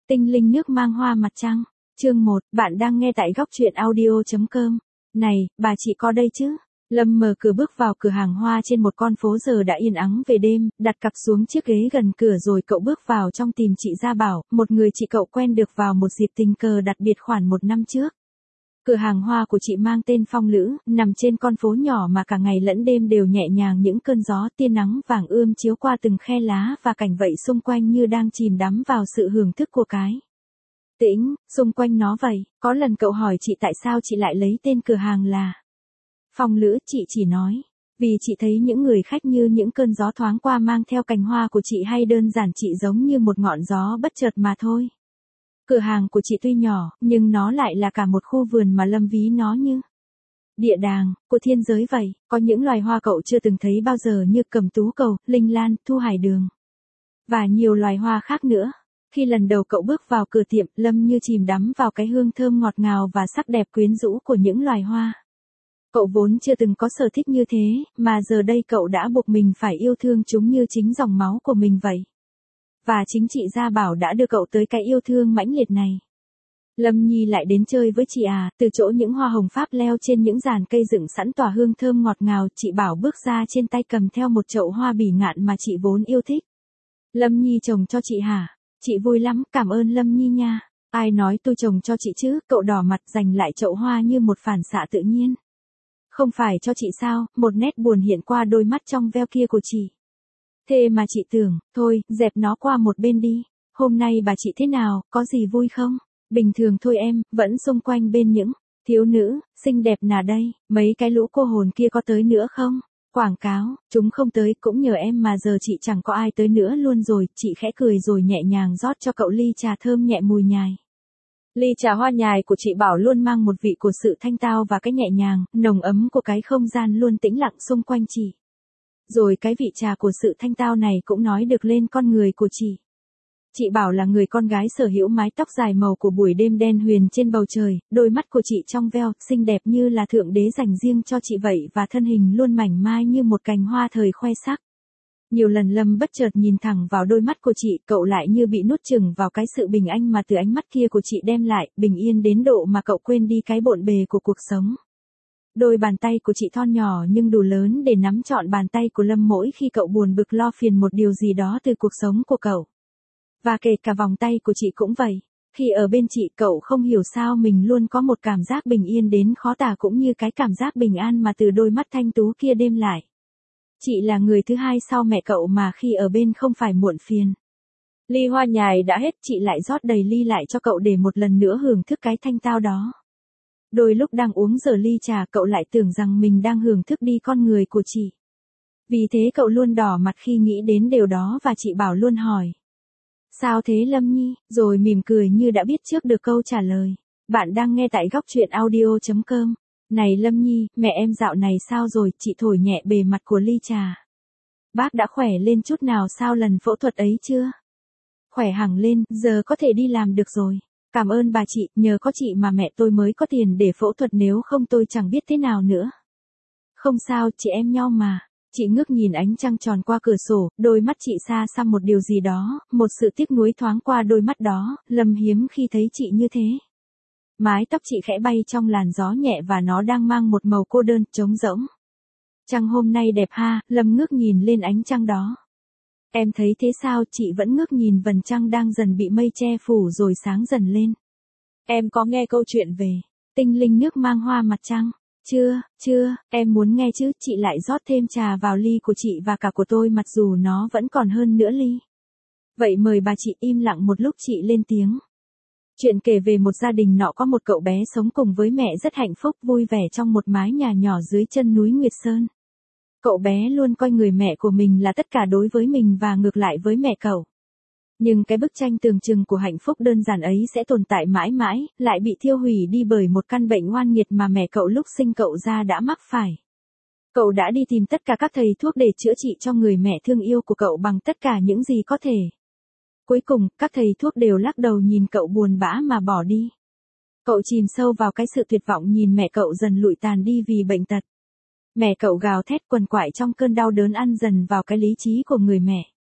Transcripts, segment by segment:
Tinh linh nước mang hoa mặt trăng. Chương 1, bạn đang nghe tại góc truyện audio.com. Này, bà chị có đây chứ? Lâm mở cửa bước vào cửa hàng hoa trên một con phố giờ đã yên ắng về đêm, đặt cặp xuống chiếc ghế gần cửa rồi cậu bước vào trong tìm chị Gia Bảo, một người chị cậu quen được vào một dịp tình cờ đặc biệt khoảng 1 năm trước. Cửa hàng hoa của chị mang tên Phong Lữ, nằm trên con phố nhỏ mà cả ngày lẫn đêm đều nhẹ nhàng những cơn gió tia nắng vàng ươm chiếu qua từng khe lá và cảnh vậy xung quanh như đang chìm đắm vào sự hưởng thức của cái tĩnh, xung quanh nó vậy. Có lần cậu hỏi chị tại sao chị lại lấy tên cửa hàng là Phong Lữ, chị chỉ nói, vì chị thấy những người khách như những cơn gió thoáng qua mang theo cành hoa của chị, hay đơn giản chị giống như một ngọn gió bất chợt mà thôi. Cửa hàng của chị tuy nhỏ, nhưng nó lại là cả một khu vườn mà Lâm ví nó như địa đàng của thiên giới vậy. Có những loài hoa cậu chưa từng thấy bao giờ như cẩm tú cầu, linh lan, thu hải đường và nhiều loài hoa khác nữa. Khi lần đầu cậu bước vào cửa tiệm, Lâm như chìm đắm vào cái hương thơm ngọt ngào và sắc đẹp quyến rũ của những loài hoa. Cậu vốn chưa từng có sở thích như thế, mà giờ đây cậu đã buộc mình phải yêu thương chúng như chính dòng máu của mình vậy. Và chính chị Gia Bảo đã đưa cậu tới cái yêu thương mãnh liệt này. Lâm Nhi lại đến chơi với chị à? Từ chỗ những hoa hồng Pháp leo trên những giàn cây dựng sẵn tỏa hương thơm ngọt ngào, chị Bảo bước ra trên tay cầm theo một chậu hoa bỉ ngạn mà chị vốn yêu thích. Lâm Nhi trồng cho chị hả? Chị vui lắm, cảm ơn Lâm Nhi nha. Ai nói tôi trồng cho chị chứ? Cậu đỏ mặt giành lại chậu hoa như một phản xạ tự nhiên. Không phải cho chị sao? Một nét buồn hiện qua đôi mắt trong veo kia của chị. Thế mà chị tưởng, thôi, dẹp nó qua một bên đi. Hôm nay bà chị thế nào, có gì vui không? Bình thường thôi em, vẫn xung quanh bên những thiếu nữ xinh đẹp nào đây, mấy cái lũ cô hồn kia có tới nữa không? Quảng cáo, chúng không tới cũng nhờ em mà giờ chị chẳng có ai tới nữa luôn rồi. Chị khẽ cười rồi nhẹ nhàng rót cho cậu ly trà thơm nhẹ mùi nhài. Ly trà hoa nhài của chị Bảo luôn mang một vị của sự thanh tao và cái nhẹ nhàng, nồng ấm của cái không gian luôn tĩnh lặng xung quanh chị. Rồi cái vị trà của sự thanh tao này cũng nói được lên con người của chị. Chị Bảo là người con gái sở hữu mái tóc dài màu của buổi đêm đen huyền trên bầu trời, đôi mắt của chị trong veo, xinh đẹp như là thượng đế dành riêng cho chị vậy, và thân hình luôn mảnh mai như một cành hoa thời khoe sắc. Nhiều lần Lâm bất chợt nhìn thẳng vào đôi mắt của chị, cậu lại như bị nuốt chửng vào cái sự bình an mà từ ánh mắt kia của chị đem lại, bình yên đến độ mà cậu quên đi cái bộn bề của cuộc sống. Đôi bàn tay của chị thon nhỏ nhưng đủ lớn để nắm trọn bàn tay của Lâm mỗi khi cậu buồn bực lo phiền một điều gì đó từ cuộc sống của cậu. Và kể cả vòng tay của chị cũng vậy. Khi ở bên chị, cậu không hiểu sao mình luôn có một cảm giác bình yên đến khó tả, cũng như cái cảm giác bình an mà từ đôi mắt thanh tú kia đem lại. Chị là người thứ hai sau mẹ cậu mà khi ở bên không phải muộn phiền. Ly hoa nhài đã hết, chị lại rót đầy ly lại cho cậu để một lần nữa hưởng thức cái thanh tao đó. Đôi lúc đang uống dở ly trà, cậu lại tưởng rằng mình đang hưởng thức đi con người của chị. Vì thế cậu luôn đỏ mặt khi nghĩ đến điều đó, và chị Bảo luôn hỏi: sao thế Lâm Nhi? Rồi mỉm cười như đã biết trước được câu trả lời. Bạn đang nghe tại góc truyện audio.com. Này Lâm Nhi, mẹ em dạo này sao rồi? Chị thổi nhẹ bề mặt của ly trà. Bác đã khỏe lên chút nào sau lần phẫu thuật ấy chưa? Khỏe hẳn lên, giờ có thể đi làm được rồi. Cảm ơn bà chị, nhờ có chị mà mẹ tôi mới có tiền để phẫu thuật, nếu không tôi chẳng biết thế nào nữa. Không sao, chị em nhau mà. Chị ngước nhìn ánh trăng tròn qua cửa sổ, đôi mắt chị xa xăm một điều gì đó, một sự tiếc nuối thoáng qua đôi mắt đó. Lâm hiếm khi thấy chị như thế. Mái tóc chị khẽ bay trong làn gió nhẹ và nó đang mang một màu cô đơn, trống rỗng. Trăng hôm nay đẹp ha, Lâm ngước nhìn lên ánh trăng đó. Em thấy thế sao? Chị vẫn ngước nhìn vầng trăng đang dần bị mây che phủ rồi sáng dần lên. Em có nghe câu chuyện về tinh linh nước mang hoa mặt trăng? Chưa, em muốn nghe chứ. Chị lại rót thêm trà vào ly của chị và cả của tôi, mặc dù nó vẫn còn hơn nửa ly. Vậy mời bà chị. Im lặng một lúc chị lên tiếng. Chuyện kể về một gia đình nọ có một cậu bé sống cùng với mẹ rất hạnh phúc vui vẻ trong một mái nhà nhỏ dưới chân núi Nguyệt Sơn. Cậu bé luôn coi người mẹ của mình là tất cả đối với mình và ngược lại với mẹ cậu. Nhưng cái bức tranh tưởng chừng của hạnh phúc đơn giản ấy sẽ tồn tại mãi mãi, lại bị thiêu hủy đi bởi một căn bệnh oan nghiệt mà mẹ cậu lúc sinh cậu ra đã mắc phải. Cậu đã đi tìm tất cả các thầy thuốc để chữa trị cho người mẹ thương yêu của cậu bằng tất cả những gì có thể. Cuối cùng, các thầy thuốc đều lắc đầu nhìn cậu buồn bã mà bỏ đi. Cậu chìm sâu vào cái sự tuyệt vọng nhìn mẹ cậu dần lụi tàn đi vì bệnh tật. Mẹ cậu gào thét quằn quại trong cơn đau đớn ăn dần vào cái lý trí của người mẹ.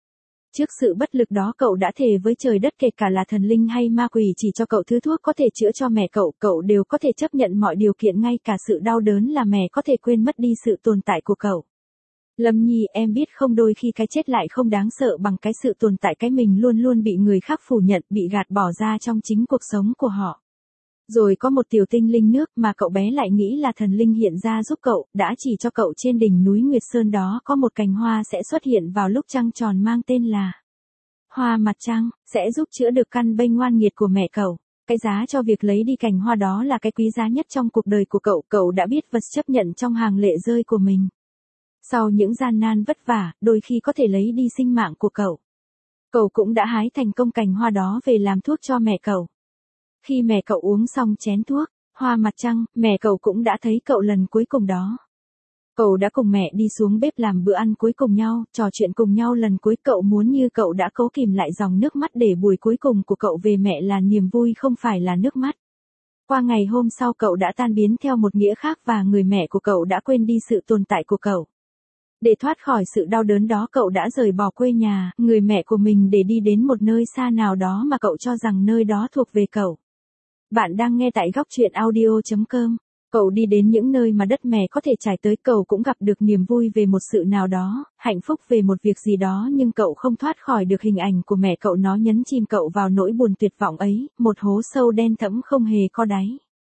Trước sự bất lực đó cậu đã thề với trời đất kể cả là thần linh hay ma quỷ chỉ cho cậu thứ thuốc có thể chữa cho mẹ cậu đều có thể chấp nhận mọi điều kiện ngay cả sự đau đớn là mẹ có thể quên mất đi sự tồn tại của cậu. Lâm Nhi em biết không đôi khi cái chết lại không đáng sợ bằng cái sự tồn tại cái mình luôn luôn bị người khác phủ nhận bị gạt bỏ ra trong chính cuộc sống của họ. Rồi có một tiểu tinh linh nước mà cậu bé lại nghĩ là thần linh hiện ra giúp cậu, đã chỉ cho cậu trên đỉnh núi Nguyệt Sơn đó có một cành hoa sẽ xuất hiện vào lúc trăng tròn mang tên là hoa mặt trăng, sẽ giúp chữa được căn bệnh ngoan nghiệt của mẹ cậu. Cái giá cho việc lấy đi cành hoa đó là cái quý giá nhất trong cuộc đời của cậu đã biết vật chấp nhận trong hàng lệ rơi của mình. Sau những gian nan vất vả, đôi khi có thể lấy đi sinh mạng của cậu. Cậu cũng đã hái thành công cành hoa đó về làm thuốc cho mẹ cậu. Khi mẹ cậu uống xong chén thuốc, hoa mặt trăng, mẹ cậu cũng đã thấy cậu lần cuối cùng đó. Cậu đã cùng mẹ đi xuống bếp làm bữa ăn cuối cùng nhau, trò chuyện cùng nhau lần cuối cậu muốn như cậu đã cố kìm lại dòng nước mắt để buổi cuối cùng của cậu về mẹ là niềm vui không phải là nước mắt. Qua ngày hôm sau cậu đã tan biến theo một nghĩa khác và người mẹ của cậu đã quên đi sự tồn tại của cậu. Để thoát khỏi sự đau đớn đó cậu đã rời bỏ quê nhà, người mẹ của mình để đi đến một nơi xa nào đó mà cậu cho rằng nơi đó thuộc về cậu. Bạn đang nghe tại góc truyện audio.com. Cậu đi đến những nơi mà đất mẹ có thể trải tới, cậu cũng gặp được niềm vui về một sự nào đó, hạnh phúc về một việc gì đó nhưng cậu không thoát khỏi được hình ảnh của mẹ cậu, nó nhấn chìm cậu vào nỗi buồn tuyệt vọng ấy, một hố sâu đen thẫm không hề có đáy.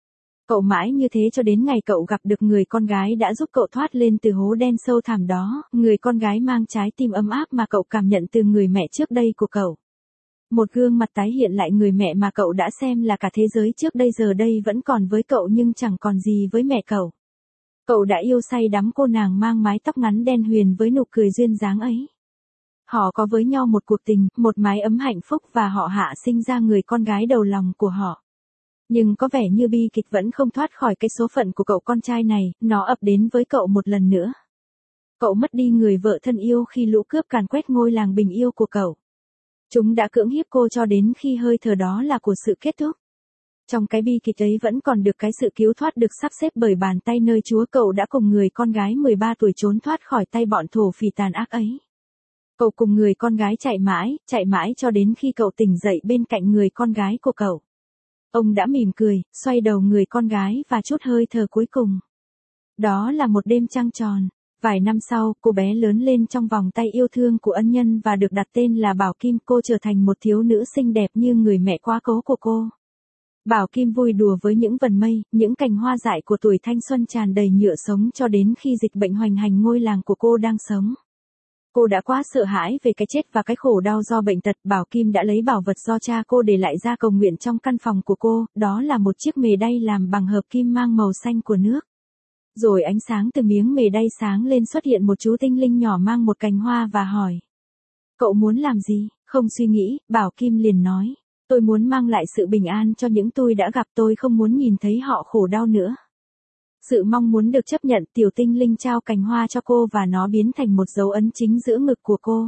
Cậu mãi như thế cho đến ngày cậu gặp được người con gái đã giúp cậu thoát lên từ hố đen sâu thẳm đó, người con gái mang trái tim ấm áp mà cậu cảm nhận từ người mẹ trước đây của cậu. Một gương mặt tái hiện lại người mẹ mà cậu đã xem là cả thế giới trước đây giờ đây vẫn còn với cậu nhưng chẳng còn gì với mẹ cậu. Cậu đã yêu say đắm cô nàng mang mái tóc ngắn đen huyền với nụ cười duyên dáng ấy. Họ có với nhau một cuộc tình, một mái ấm hạnh phúc và họ hạ sinh ra người con gái đầu lòng của họ. Nhưng có vẻ như bi kịch vẫn không thoát khỏi cái số phận của cậu con trai này, nó ập đến với cậu một lần nữa. Cậu mất đi người vợ thân yêu khi lũ cướp càn quét ngôi làng bình yêu của cậu. Chúng đã cưỡng hiếp cô cho đến khi hơi thở đó là của sự kết thúc. Trong cái bi kịch ấy vẫn còn được cái sự cứu thoát được sắp xếp bởi bàn tay nơi Chúa. Cậu đã cùng người con gái 13 tuổi trốn thoát khỏi tay bọn thổ phỉ tàn ác ấy. Cậu cùng người con gái chạy mãi cho đến khi cậu tỉnh dậy bên cạnh người con gái của cậu. Ông đã mỉm cười, xoay đầu người con gái và trút hơi thở cuối cùng. Đó là một đêm trăng tròn. Vài năm sau, cô bé lớn lên trong vòng tay yêu thương của ân nhân và được đặt tên là Bảo Kim. Cô trở thành một thiếu nữ xinh đẹp như người mẹ quá cố của cô. Bảo Kim vui đùa với những vần mây, những cành hoa dại của tuổi thanh xuân tràn đầy nhựa sống cho đến khi dịch bệnh hoành hành ngôi làng của cô đang sống. Cô đã quá sợ hãi về cái chết và cái khổ đau do bệnh tật. Bảo Kim đã lấy bảo vật do cha cô để lại ra cầu nguyện trong căn phòng của cô, đó là một chiếc mề đay làm bằng hợp kim mang màu xanh của nước. Rồi ánh sáng từ miếng mề đay sáng lên xuất hiện một chú tinh linh nhỏ mang một cành hoa và hỏi. Cậu muốn làm gì? Không suy nghĩ, Bảo Kim liền nói. Tôi muốn mang lại sự bình an cho những tôi đã gặp, tôi không muốn nhìn thấy họ khổ đau nữa. Sự mong muốn được chấp nhận, tiểu tinh linh trao cành hoa cho cô và nó biến thành một dấu ấn chính giữa ngực của cô.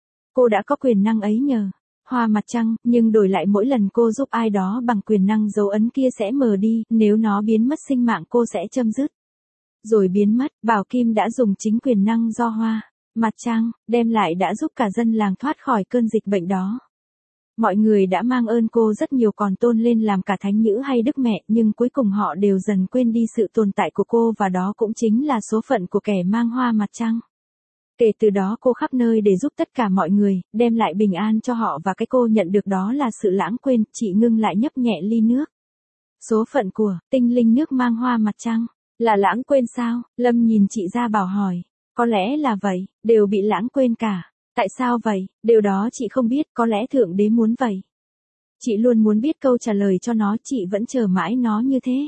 Cô đã có quyền năng ấy nhờ hoa mặt trăng, nhưng đổi lại mỗi lần cô giúp ai đó bằng quyền năng dấu ấn kia sẽ mờ đi, nếu nó biến mất sinh mạng cô sẽ chấm dứt. Rồi biến mất, Bảo Kim đã dùng chính quyền năng do hoa mặt trăng đem lại đã giúp cả dân làng thoát khỏi cơn dịch bệnh đó. Mọi người đã mang ơn cô rất nhiều, còn tôn lên làm cả thánh nữ hay đức mẹ, nhưng cuối cùng họ đều dần quên đi sự tồn tại của cô và đó cũng chính là số phận của kẻ mang hoa mặt trăng. Kể từ đó cô khắp nơi để giúp tất cả mọi người, đem lại bình an cho họ và cái cô nhận được đó là sự lãng quên. Chị ngưng lại nhấp nhẹ ly nước. Số phận của tinh linh nước mang hoa mặt trăng là lãng quên sao? Lâm nhìn chị ra bảo hỏi. Có lẽ là vậy, đều bị lãng quên cả. Tại sao vậy? Điều đó chị không biết, có lẽ Thượng Đế muốn vậy. Chị luôn muốn biết câu trả lời cho nó, chị vẫn chờ mãi nó như thế.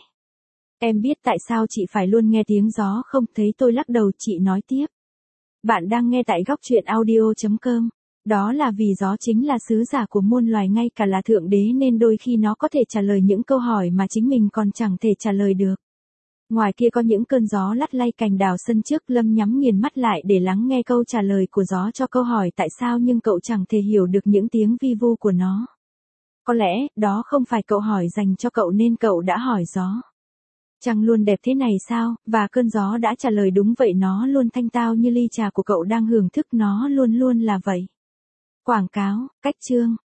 Em biết tại sao chị phải luôn nghe tiếng gió không? Thấy tôi lắc đầu, chị nói tiếp. Bạn đang nghe tại góc truyện audio.com. Đó là vì gió chính là sứ giả của muôn loài, ngay cả là Thượng Đế, nên đôi khi nó có thể trả lời những câu hỏi mà chính mình còn chẳng thể trả lời được. Ngoài kia có những cơn gió lắt lay cành đào sân trước. Lâm nhắm nghiền mắt lại để lắng nghe câu trả lời của gió cho câu hỏi tại sao, nhưng cậu chẳng thể hiểu được những tiếng vi vu của nó. Có lẽ, đó không phải câu hỏi dành cho cậu nên cậu đã hỏi gió. Trăng luôn đẹp thế này sao? Và cơn gió đã trả lời đúng vậy, nó luôn thanh tao như ly trà của cậu đang hưởng thức, nó luôn luôn là vậy. Quảng cáo, cách chương.